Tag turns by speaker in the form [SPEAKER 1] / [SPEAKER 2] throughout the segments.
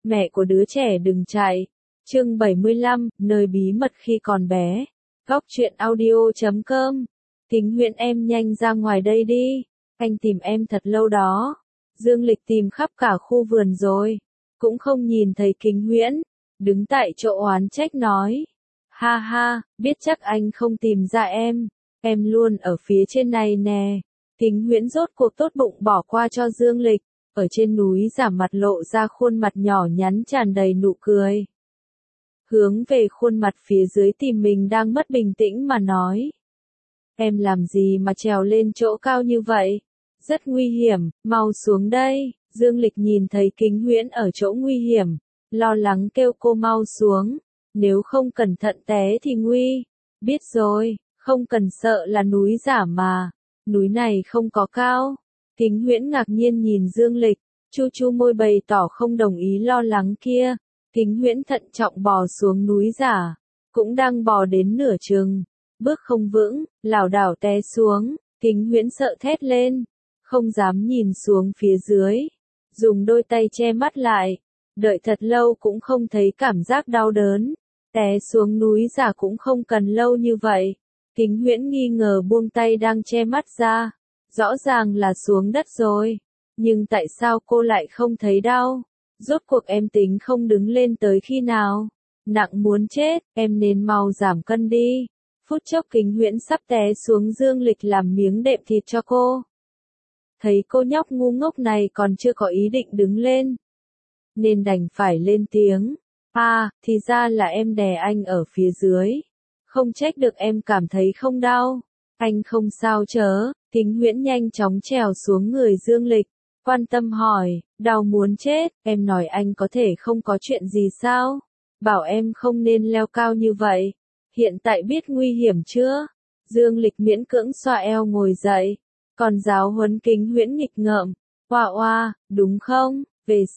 [SPEAKER 1] Mẹ của đứa trẻ đừng chạy. Chương 75, nơi bí mật khi còn bé. Góc truyện audio.com. Kính Huyễn em nhanh ra ngoài đây đi. Anh tìm em thật lâu đó. Dương Lịch tìm khắp cả khu vườn rồi. Cũng không nhìn thấy Kính Huyễn. Đứng tại chỗ oán trách nói. Ha ha, biết chắc anh không tìm ra em. Em luôn ở phía trên này nè. Kính Huyễn rốt cuộc tốt bụng bỏ qua cho Dương Lịch. Ở trên núi giả mặt lộ ra khuôn mặt nhỏ nhắn tràn đầy nụ cười. Hướng về khuôn mặt phía dưới tìm mình đang mất bình tĩnh mà nói. Em làm gì mà trèo lên chỗ cao như vậy? Rất nguy hiểm, mau xuống đây. Dương Lịch nhìn thấy Kính Huyễn ở chỗ nguy hiểm. Lo lắng kêu cô mau xuống. Nếu không cẩn thận té thì nguy. Biết rồi, không cần sợ là núi giả mà. Núi này không có cao. Kính Huyễn ngạc nhiên nhìn Dương Lịch. Chu chu môi bày tỏ không đồng ý lo lắng kia. Kính Huyễn thận trọng bò xuống núi giả. Cũng đang bò đến nửa chừng. Bước không vững, lảo đảo té xuống. Kính Huyễn sợ thét lên. Không dám nhìn xuống phía dưới. Dùng đôi tay che mắt lại. Đợi thật lâu cũng không thấy cảm giác đau đớn. Té xuống núi giả cũng không cần lâu như vậy. Kính Huyễn nghi ngờ buông tay đang che mắt ra. Rõ ràng là xuống đất rồi. Nhưng tại sao cô lại không thấy đau? Rốt cuộc em tính không đứng lên tới khi nào? Nặng muốn chết, em nên mau giảm cân đi. Phút chốc Kính Huyễn sắp té xuống Dương Lịch làm miếng đệm thịt cho cô. Thấy cô nhóc ngu ngốc này còn chưa có ý định đứng lên. Nên đành phải lên tiếng. À, thì ra là em đè anh ở phía dưới. Không trách được em cảm thấy không đau. Anh không sao chớ. Kính Huyễn nhanh chóng trèo xuống người Dương Lịch. Quan tâm hỏi, đau muốn chết, em nói anh có thể không có chuyện gì sao? Bảo em không nên leo cao như vậy. Hiện tại biết nguy hiểm chưa? Dương Lịch miễn cưỡng xoa eo ngồi dậy. Còn giáo huấn Kính Huyễn nghịch ngợm. Oa oa, đúng không? Về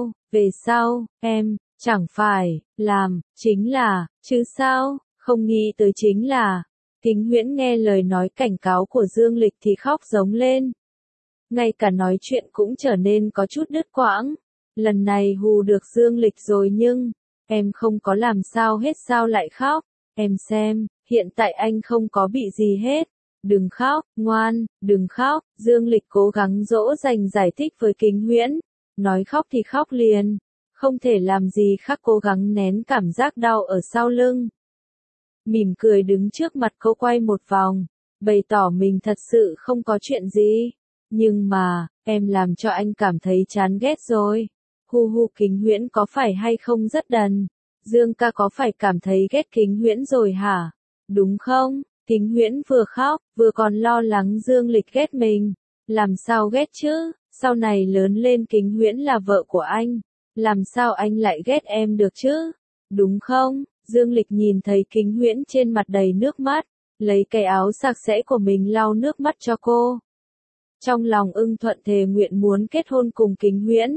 [SPEAKER 1] sau, em, chẳng phải, làm, chính là, chứ sao? Không nghĩ tới chính là. Kính Huyễn nghe lời nói cảnh cáo của Dương Lịch thì khóc giống lên. Ngay cả nói chuyện cũng trở nên có chút đứt quãng. Lần này hù được Dương Lịch rồi nhưng, em không có làm sao hết sao lại khóc. Em xem, hiện tại anh không có bị gì hết. Đừng khóc, ngoan, đừng khóc. Dương Lịch cố gắng dỗ dành giải thích với Kính Huyễn. Nói khóc thì khóc liền. Không thể làm gì khác cố gắng nén cảm giác đau ở sau lưng. Mỉm cười đứng trước mặt cô quay một vòng. Bày tỏ mình thật sự không có chuyện gì. Nhưng mà, em làm cho anh cảm thấy chán ghét rồi. Hu hu Kính Huyễn có phải hay không rất đần? Dương ca có phải cảm thấy ghét Kính Huyễn rồi hả? Đúng không? Kính Huyễn vừa khóc, vừa còn lo lắng Dương Lịch ghét mình. Làm sao ghét chứ? Sau này lớn lên Kính Huyễn là vợ của anh. Làm sao anh lại ghét em được chứ? Đúng không? Dương Lịch nhìn thấy Kính Huyễn trên mặt đầy nước mắt. Lấy cái áo sạch sẽ của mình lau nước mắt cho cô. Trong lòng ưng thuận thề nguyện muốn kết hôn cùng Kính Huyễn.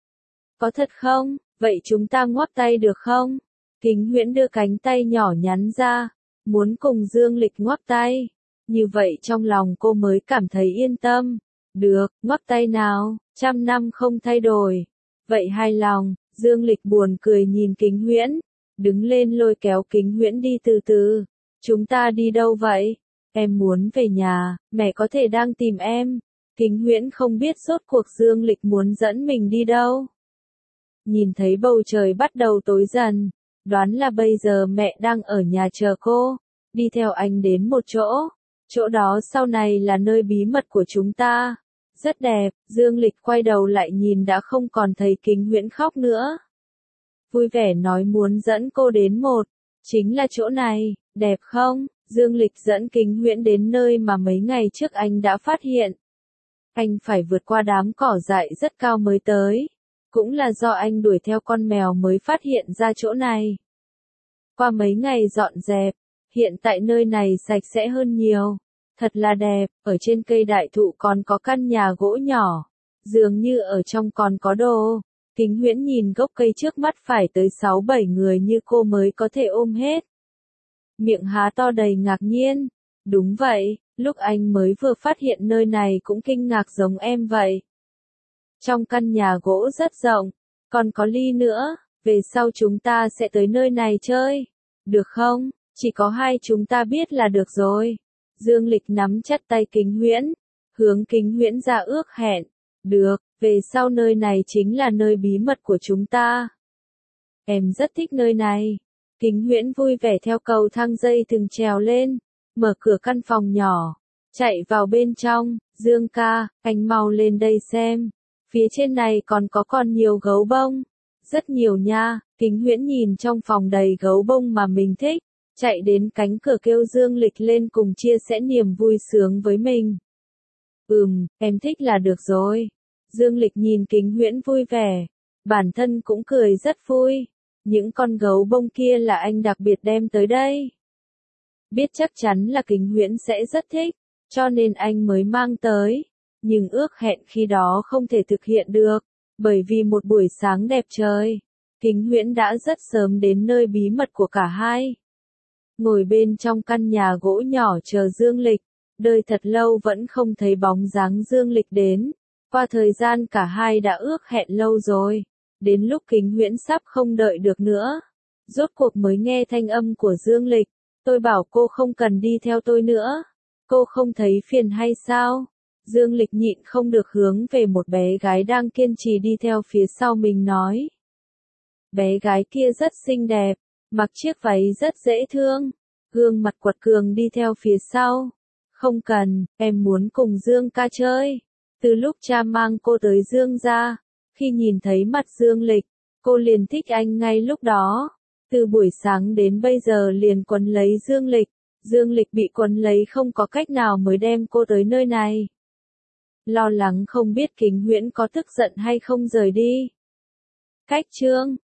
[SPEAKER 1] Có thật không? Vậy chúng ta ngoắc tay được không? Kính Huyễn đưa cánh tay nhỏ nhắn ra. Muốn cùng Dương Lịch ngoắc tay. Như vậy trong lòng cô mới cảm thấy yên tâm. Được, ngoắc tay nào, 100 năm không thay đổi. Vậy hài lòng, Dương Lịch buồn cười nhìn Kính Huyễn. Đứng lên lôi kéo Kính Huyễn đi từ từ. Chúng ta đi đâu vậy? Em muốn về nhà, mẹ có thể đang tìm em. Kính Huyễn không biết rốt cuộc Dương Lịch muốn dẫn mình đi đâu. Nhìn thấy bầu trời bắt đầu tối dần. Đoán là bây giờ mẹ đang ở nhà chờ cô. Đi theo anh đến một chỗ. Chỗ đó sau này là nơi bí mật của chúng ta. Rất đẹp, Dương Lịch quay đầu lại nhìn đã không còn thấy Kính Huyễn khóc nữa. Vui vẻ nói muốn dẫn cô đến chính là chỗ này, đẹp không? Dương Lịch dẫn Kính Huyễn đến nơi mà mấy ngày trước anh đã phát hiện. Anh phải vượt qua đám cỏ dại rất cao mới tới. Cũng là do anh đuổi theo con mèo mới phát hiện ra chỗ này. Qua mấy ngày dọn dẹp, hiện tại nơi này sạch sẽ hơn nhiều. Thật là đẹp, ở trên cây đại thụ còn có căn nhà gỗ nhỏ. Dường như ở trong còn có đồ. Kính Huyễn nhìn gốc cây trước mắt phải tới 6-7 người như cô mới có thể ôm hết. Miệng há to đầy ngạc nhiên. Đúng vậy, lúc anh mới vừa phát hiện nơi này cũng kinh ngạc giống em vậy. Trong căn nhà gỗ rất rộng, còn có ly nữa, về sau chúng ta sẽ tới nơi này chơi. Được không? Chỉ có hai chúng ta biết là được rồi. Dương Lịch nắm chặt tay Kính Huyễn, hướng Kính Huyễn ra ước hẹn. Được, về sau nơi này chính là nơi bí mật của chúng ta. Em rất thích nơi này. Kính Huyễn vui vẻ theo cầu thang dây từng trèo lên, mở cửa căn phòng nhỏ, chạy vào bên trong. Dương ca, anh mau lên đây xem. Phía trên này còn nhiều gấu bông. Rất nhiều nha. Kính Huyễn nhìn trong phòng đầy gấu bông mà mình thích, chạy đến cánh cửa kêu Dương Lịch lên cùng chia sẻ niềm vui sướng với mình. Em thích là được rồi. Dương Lịch nhìn Kính Huyễn vui vẻ, bản thân cũng cười rất vui. Những con gấu bông kia là anh đặc biệt đem tới đây. Biết chắc chắn là Kính Huyễn sẽ rất thích, cho nên anh mới mang tới. Nhưng ước hẹn khi đó không thể thực hiện được, bởi vì một buổi sáng đẹp trời, Kính Huyễn đã rất sớm đến nơi bí mật của cả hai. Ngồi bên trong căn nhà gỗ nhỏ chờ Dương Lịch, đợi thật lâu vẫn không thấy bóng dáng Dương Lịch đến. Qua thời gian cả hai đã ước hẹn lâu rồi, đến lúc Kính Huyễn sắp không đợi được nữa, rốt cuộc mới nghe thanh âm của Dương Lịch. Tôi bảo cô không cần đi theo tôi nữa, cô không thấy phiền hay sao? Dương Lịch nhịn không được hướng về một bé gái đang kiên trì đi theo phía sau mình nói. Bé gái kia rất xinh đẹp, mặc chiếc váy rất dễ thương, gương mặt quật cường đi theo phía sau. Không cần, em muốn cùng Dương ca chơi. Từ lúc cha mang cô tới Dương gia, khi nhìn thấy mặt Dương Lịch, cô liền thích anh ngay lúc đó. Từ buổi sáng đến bây giờ liền quấn lấy Dương Lịch. Dương Lịch bị quấn lấy không có cách nào mới đem cô tới nơi này. Lo lắng không biết Kính Huyễn có tức giận hay không rời đi. Cách chương